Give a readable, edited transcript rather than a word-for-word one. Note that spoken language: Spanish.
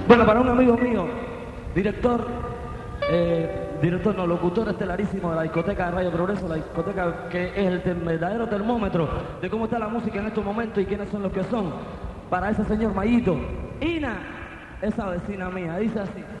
Bueno, para un amigo mío, director no, locutor estelarísimo de la discoteca de Radio Progreso, la discoteca que es el verdadero termómetro de cómo está la música en estos momentos y quiénes son los que son. Para ese señor Mayito, Ina, esa vecina mía, dice así.